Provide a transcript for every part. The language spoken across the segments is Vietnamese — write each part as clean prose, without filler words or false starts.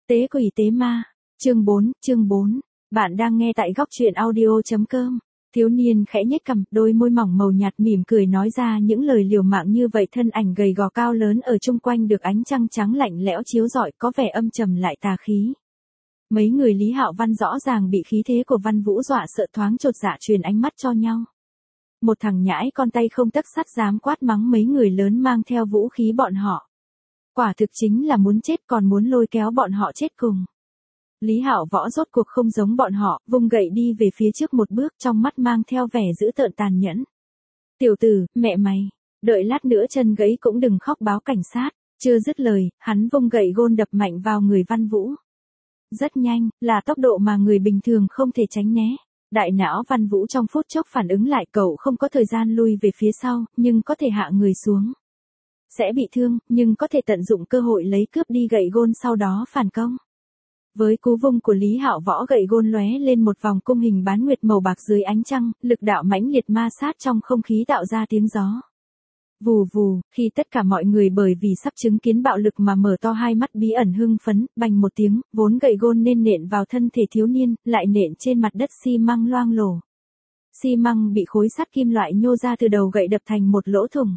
Tế quỷ tế ma. Chương 4. Bạn đang nghe tại góc truyện audio.com. Thiếu niên khẽ nhếch cằm, đôi môi mỏng màu nhạt mỉm cười nói ra những lời liều mạng như vậy, thân ảnh gầy gò cao lớn ở chung quanh được ánh trăng trắng lạnh lẽo chiếu rọi, có vẻ âm trầm lại tà khí. Mấy người Lý Hạo Văn rõ ràng bị khí thế của Văn Vũ dọa sợ, thoáng chột dạ truyền ánh mắt cho nhau. Một thằng nhãi con tay không tấc sắt dám quát mắng mấy người lớn mang theo vũ khí bọn họ. Quả thực chính là muốn chết, còn muốn lôi kéo bọn họ chết cùng. Lý Hạo Võ rốt cuộc không giống bọn họ, vung gậy đi về phía trước một bước, trong mắt mang theo vẻ dữ tợn tàn nhẫn. Tiểu tử, mẹ mày, đợi lát nữa chân gãy cũng đừng khóc báo cảnh sát. Chưa dứt lời, hắn vung gậy gôn đập mạnh vào người Văn Vũ. Rất nhanh, là tốc độ mà người bình thường không thể tránh né. Đại não Văn Vũ trong phút chốc phản ứng lại, cậu không có thời gian lui về phía sau, nhưng có thể hạ người xuống. Sẽ bị thương, nhưng có thể tận dụng cơ hội lấy cướp đi gậy gôn sau đó phản công. Với cú vung của Lý Hạo Võ, gậy gôn lóe lên một vòng cung hình bán nguyệt màu bạc dưới ánh trăng, lực đạo mãnh liệt ma sát trong không khí tạo ra tiếng gió. Vù vù, khi tất cả mọi người bởi vì sắp chứng kiến bạo lực mà mở to hai mắt bí ẩn hưng phấn, bành một tiếng, vốn gậy gôn nên nện vào thân thể thiếu niên, lại nện trên mặt đất xi măng loang lổ. Xi măng bị khối sắt kim loại nhô ra từ đầu gậy đập thành một lỗ thủng.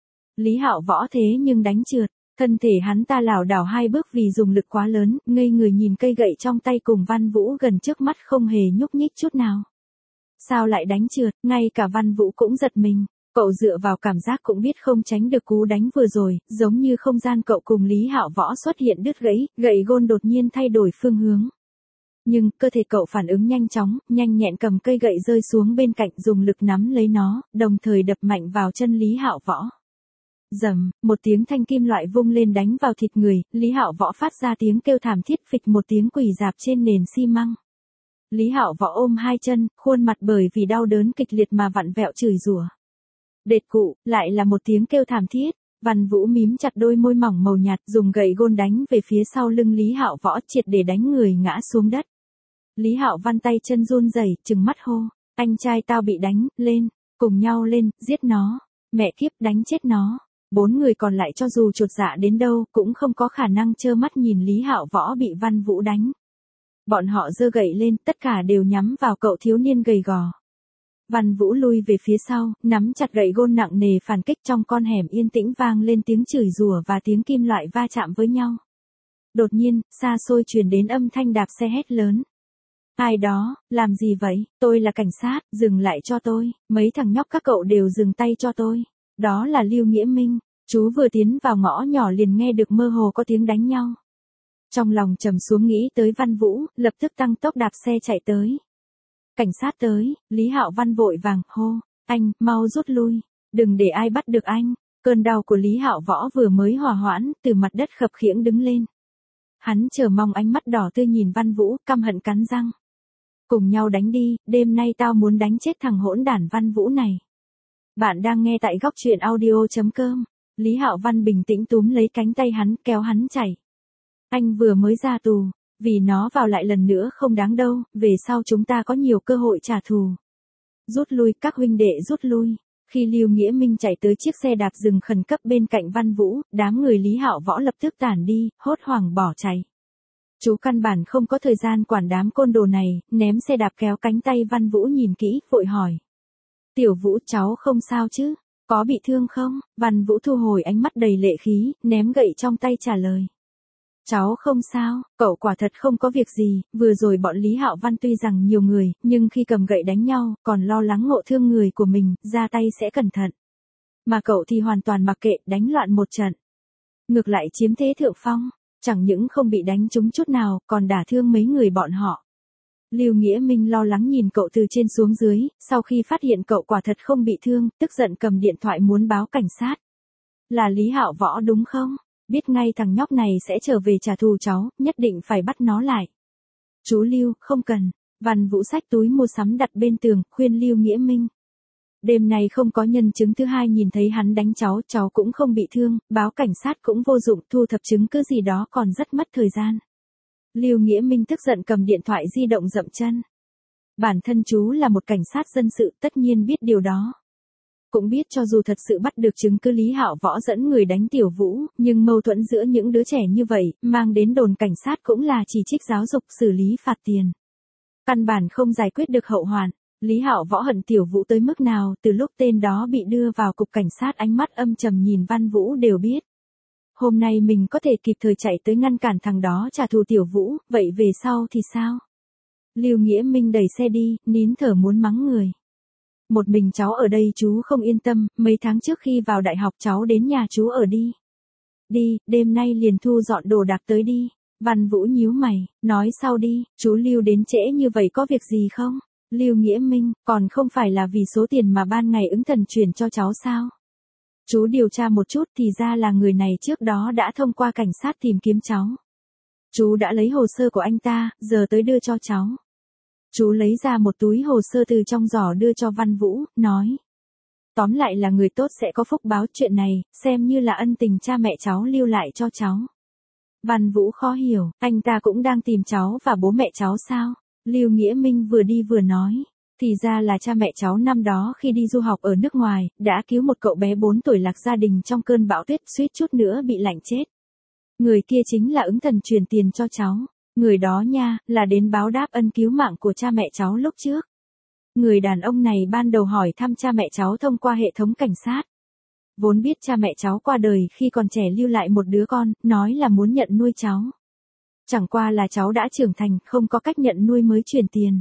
Lý Hạo Võ thế nhưng đánh trượt, thân thể hắn ta lảo đảo hai bước vì dùng lực quá lớn, ngây người nhìn cây gậy trong tay cùng Văn Vũ gần trước mắt không hề nhúc nhích chút nào. Sao lại đánh trượt, ngay cả Văn Vũ cũng giật mình, cậu dựa vào cảm giác cũng biết không tránh được cú đánh vừa rồi, giống như không gian cậu cùng Lý Hạo Võ xuất hiện đứt gãy, gậy gôn đột nhiên thay đổi phương hướng. Nhưng, cơ thể cậu phản ứng nhanh chóng, nhanh nhẹn cầm cây gậy rơi xuống bên cạnh, dùng lực nắm lấy nó, đồng thời đập mạnh vào chân Lý Hạo Võ. Rầm, một tiếng thanh kim loại vung lên đánh vào thịt người, Lý Hạo Võ phát ra tiếng kêu thảm thiết, phịch một tiếng quỳ rạp trên nền xi măng. Lý Hạo Võ ôm hai chân, khuôn mặt bởi vì đau đớn kịch liệt mà vặn vẹo chửi rủa. Đệt cụ, lại là một tiếng kêu thảm thiết. Văn Vũ mím chặt đôi môi mỏng màu nhạt, dùng gậy gôn đánh về phía sau lưng Lý Hạo Võ, triệt để đánh người ngã xuống đất. Lý Hạo Văn tay chân run rẩy, trừng mắt hô: "Anh trai tao bị đánh, lên, cùng nhau lên, giết nó, mẹ kiếp, đánh chết nó." Bốn người còn lại cho dù chột dạ đến đâu, cũng không có khả năng trơ mắt nhìn Lý Hạo Võ bị Văn Vũ đánh. Bọn họ giơ gậy lên, tất cả đều nhắm vào cậu thiếu niên gầy gò. Văn Vũ lui về phía sau, nắm chặt gậy gôn nặng nề phản kích, trong con hẻm yên tĩnh vang lên tiếng chửi rủa và tiếng kim loại va chạm với nhau. Đột nhiên, xa xôi truyền đến âm thanh đạp xe hét lớn. "Ai đó, làm gì vậy? Tôi là cảnh sát, dừng lại cho tôi, mấy thằng nhóc các cậu đều dừng tay cho tôi." Đó là Lưu Nghĩa Minh, chú vừa tiến vào ngõ nhỏ liền nghe được mơ hồ có tiếng đánh nhau. Trong lòng trầm xuống nghĩ tới Văn Vũ, lập tức tăng tốc đạp xe chạy tới. Cảnh sát tới, Lý Hạo Văn vội vàng hô: "Anh, mau rút lui, đừng để ai bắt được anh." Cơn đau của Lý Hạo Võ vừa mới hòa hoãn, từ mặt đất khập khiễng đứng lên. Hắn chờ mong ánh mắt đỏ tươi nhìn Văn Vũ, căm hận cắn răng. "Cùng nhau đánh đi, đêm nay tao muốn đánh chết thằng hỗn đản Văn Vũ này." Bạn đang nghe tại góc truyện audio.com. Lý Hạo Văn bình tĩnh túm lấy cánh tay hắn, kéo hắn chạy. "Anh vừa mới ra tù, vì nó vào lại lần nữa không đáng đâu, về sau chúng ta có nhiều cơ hội trả thù. Rút lui, các huynh đệ rút lui." Khi Lưu Nghĩa Minh chạy tới chiếc xe đạp dừng khẩn cấp bên cạnh Văn Vũ, đám người Lý Hạo Võ lập tức tản đi, hốt hoảng bỏ chạy. Chú căn bản không có thời gian quản đám côn đồ này, ném xe đạp kéo cánh tay Văn Vũ nhìn kỹ, vội hỏi: "Tiểu Vũ, cháu không sao chứ? Có bị thương không?" Văn Vũ thu hồi ánh mắt đầy lệ khí, ném gậy trong tay trả lời: "Cháu không sao, cậu quả thật không có việc gì, vừa rồi bọn Lý Hạo Văn tuy rằng nhiều người, nhưng khi cầm gậy đánh nhau, còn lo lắng ngộ thương người của mình, ra tay sẽ cẩn thận. Mà cậu thì hoàn toàn mặc kệ, đánh loạn một trận. Ngược lại chiếm thế thượng phong, chẳng những không bị đánh trúng chút nào, còn đả thương mấy người bọn họ." Lưu Nghĩa Minh lo lắng nhìn cậu từ trên xuống dưới, sau khi phát hiện cậu quả thật không bị thương, tức giận cầm điện thoại muốn báo cảnh sát. "Là Lý Hạo Võ đúng không? Biết ngay thằng nhóc này sẽ trở về trả thù cháu, nhất định phải bắt nó lại." "Chú Lưu, không cần." Văn Vũ xách túi mua sắm đặt bên tường, khuyên Lưu Nghĩa Minh. "Đêm nay không có nhân chứng thứ hai nhìn thấy hắn đánh cháu, cháu cũng không bị thương, báo cảnh sát cũng vô dụng, thu thập chứng cứ gì đó còn rất mất thời gian." Lưu Nghĩa Minh tức giận cầm điện thoại di động dậm chân. Bản thân chú là một cảnh sát dân sự, tất nhiên biết điều đó. Cũng biết cho dù thật sự bắt được chứng cứ Lý Hạo Võ dẫn người đánh Tiểu Vũ, nhưng mâu thuẫn giữa những đứa trẻ như vậy, mang đến đồn cảnh sát cũng là chỉ trích giáo dục xử lý phạt tiền. Căn bản không giải quyết được hậu hoạn. Lý Hạo Võ hận Tiểu Vũ tới mức nào, từ lúc tên đó bị đưa vào cục cảnh sát ánh mắt âm trầm nhìn Văn Vũ đều biết. Hôm nay mình có thể kịp thời chạy tới ngăn cản thằng đó trả thù Tiểu Vũ, vậy về sau thì sao? Lưu Nghĩa Minh đẩy xe đi, nín thở muốn mắng người. Một mình cháu ở đây chú không yên tâm, mấy tháng trước khi vào đại học cháu đến nhà chú ở đi. Đi, đêm nay liền thu dọn đồ đạc tới đi. Văn Vũ nhíu mày, nói sau đi, chú Lưu đến trễ như vậy có việc gì không? Lưu Nghĩa Minh, còn không phải là vì số tiền mà ban ngày ứng thần chuyển cho cháu sao? Chú điều tra một chút thì ra là người này trước đó đã thông qua cảnh sát tìm kiếm cháu. Chú đã lấy hồ sơ của anh ta, giờ tới đưa cho cháu. Chú lấy ra một túi hồ sơ từ trong giỏ đưa cho Văn Vũ, nói. Tóm lại là người tốt sẽ có phúc báo, chuyện này, xem như là ân tình cha mẹ cháu lưu lại cho cháu. Văn Vũ khó hiểu, anh ta cũng đang tìm cháu và bố mẹ cháu sao? Lưu Nghĩa Minh vừa đi vừa nói. Thì ra là cha mẹ cháu năm đó khi đi du học ở nước ngoài, đã cứu một cậu bé 4 tuổi lạc gia đình trong cơn bão tuyết, suýt chút nữa bị lạnh chết. Người kia chính là ứng thần truyền tiền cho cháu. Người đó nha, là đến báo đáp ân cứu mạng của cha mẹ cháu lúc trước. Người đàn ông này ban đầu hỏi thăm cha mẹ cháu thông qua hệ thống cảnh sát. Vốn biết cha mẹ cháu qua đời khi còn trẻ lưu lại một đứa con, nói là muốn nhận nuôi cháu. Chẳng qua là cháu đã trưởng thành, không có cách nhận nuôi mới chuyển tiền.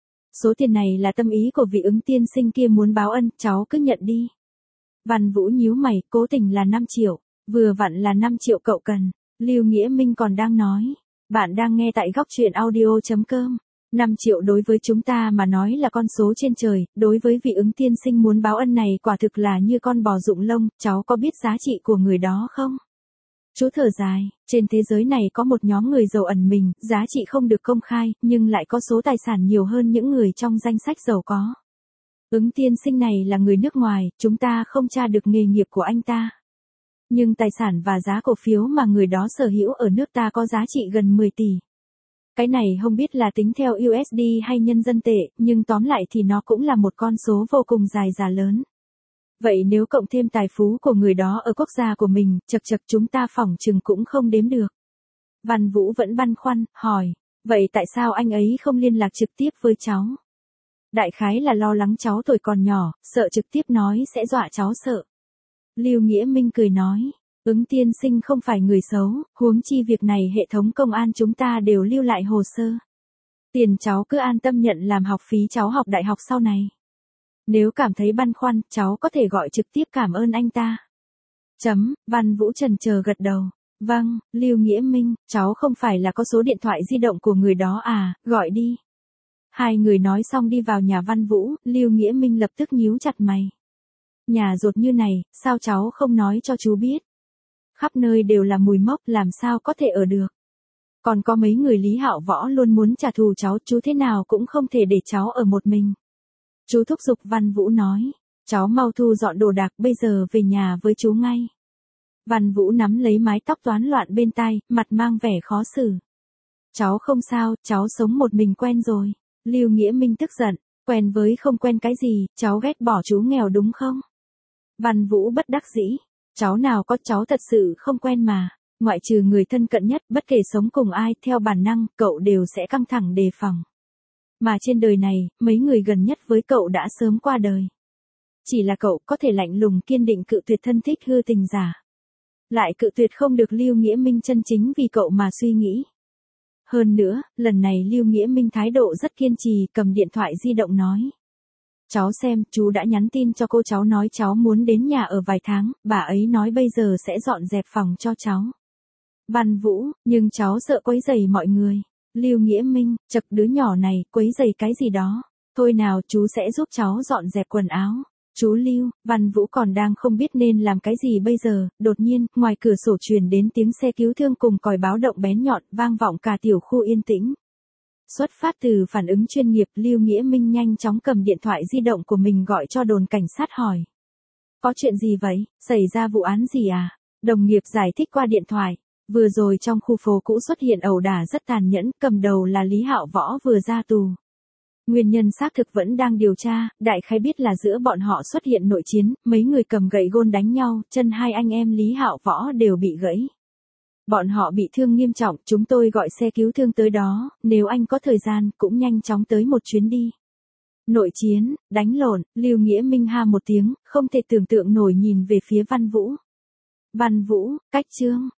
Số tiền này là tâm ý của vị ứng tiên sinh kia muốn báo ân, cháu cứ nhận đi. Văn Vũ nhíu mày, cố tình là 5 triệu, vừa vặn là 5 triệu cậu cần. Lưu Nghĩa Minh còn đang nói. Bạn đang nghe tại góc truyện audio.com. 5 triệu đối với chúng ta mà nói là con số trên trời, đối với vị ứng tiên sinh muốn báo ân này quả thực là như con bò rụng lông, cháu có biết giá trị của người đó không? Chú thở dài, trên thế giới này có một nhóm người giàu ẩn mình, giá trị không được công khai, nhưng lại có số tài sản nhiều hơn những người trong danh sách giàu có. Ứng tiên sinh này là người nước ngoài, chúng ta không tra được nghề nghiệp của anh ta. Nhưng tài sản và giá cổ phiếu mà người đó sở hữu ở nước ta có giá trị gần 10 tỷ. Cái này không biết là tính theo USD hay nhân dân tệ, nhưng tóm lại thì nó cũng là một con số vô cùng dài và lớn. Vậy nếu cộng thêm tài phú của người đó ở quốc gia của mình, chật chúng ta phỏng chừng cũng không đếm được. Văn Vũ vẫn băn khoăn, hỏi, vậy tại sao anh ấy không liên lạc trực tiếp với cháu? Đại khái là lo lắng cháu tuổi còn nhỏ, sợ trực tiếp nói sẽ dọa cháu sợ. Lưu Nghĩa Minh cười nói, ứng tiên sinh không phải người xấu, huống chi việc này hệ thống công an chúng ta đều lưu lại hồ sơ. Tiền cháu cứ an tâm nhận làm học phí cháu học đại học sau này. Nếu cảm thấy băn khoăn, cháu có thể gọi trực tiếp cảm ơn anh ta. Văn Vũ chần chờ gật đầu. Vâng, Lưu Nghĩa Minh, cháu không phải là có số điện thoại di động của người đó à, gọi đi. Hai người nói xong đi vào nhà Văn Vũ, Lưu Nghĩa Minh lập tức nhíu chặt mày. Nhà rột như này, sao cháu không nói cho chú biết? Khắp nơi đều là mùi mốc, làm sao có thể ở được? Còn có mấy người Lý Hạo Võ luôn muốn trả thù cháu, chú thế nào cũng không thể để cháu ở một mình. Chú thúc giục. Văn Vũ nói, cháu mau thu dọn đồ đạc, bây giờ về nhà với chú ngay. Văn Vũ nắm lấy mái tóc toán loạn bên tai, mặt mang vẻ khó xử. Cháu không sao, cháu sống một mình quen rồi. Lưu Nghĩa Minh tức giận, quen với không quen cái gì, cháu ghét bỏ chú nghèo đúng không? Văn Vũ bất đắc dĩ, cháu nào có, cháu thật sự không quen mà. Ngoại trừ người thân cận nhất, bất kể sống cùng ai, theo bản năng, cậu đều sẽ căng thẳng đề phòng. Mà trên đời này, mấy người gần nhất với cậu đã sớm qua đời. Chỉ là cậu có thể lạnh lùng kiên định cự tuyệt thân thích hư tình giả. Lại cự tuyệt không được Lưu Nghĩa Minh chân chính vì cậu mà suy nghĩ. Hơn nữa, lần này Lưu Nghĩa Minh thái độ rất kiên trì, cầm điện thoại di động nói. Cháu xem, chú đã nhắn tin cho cô cháu nói cháu muốn đến nhà ở vài tháng, bà ấy nói bây giờ sẽ dọn dẹp phòng cho cháu. Văn Vũ, nhưng cháu sợ quấy rầy mọi người. Lưu Nghĩa Minh, chật đứa nhỏ này, quấy rầy cái gì đó. Thôi nào, chú sẽ giúp cháu dọn dẹp quần áo. Chú Lưu, Văn Vũ còn đang không biết nên làm cái gì bây giờ, đột nhiên, ngoài cửa sổ truyền đến tiếng xe cứu thương cùng còi báo động bén nhọn, vang vọng cả tiểu khu yên tĩnh. Xuất phát từ phản ứng chuyên nghiệp, Lưu Nghĩa Minh nhanh chóng cầm điện thoại di động của mình gọi cho đồn cảnh sát hỏi. Có chuyện gì vậy, xảy ra vụ án gì à? Đồng nghiệp giải thích qua điện thoại. Vừa rồi trong khu phố cũ xuất hiện ẩu đả rất tàn nhẫn, cầm đầu là Lý Hạo Võ vừa ra tù. Nguyên nhân xác thực vẫn đang điều tra, đại khái biết là giữa bọn họ xuất hiện nội chiến, mấy người cầm gậy gôn đánh nhau, chân hai anh em Lý Hạo Võ đều bị gãy. Bọn họ bị thương nghiêm trọng, chúng tôi gọi xe cứu thương tới đó, nếu anh có thời gian, cũng nhanh chóng tới một chuyến đi. Nội chiến, đánh lộn, Lưu Nghĩa Minh ha một tiếng, không thể tưởng tượng nổi nhìn về phía Văn Vũ. Văn Vũ, cách Trương,